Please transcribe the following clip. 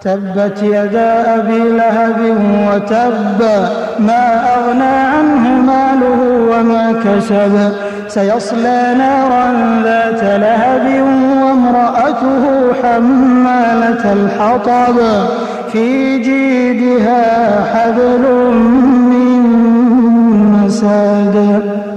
تبت يدا أبي لهب وتب ما أغنى عنه ماله وما كسب سيصلى نارا ذات لهب وامرأته حمالة الحطب في جيدها حبل من مسد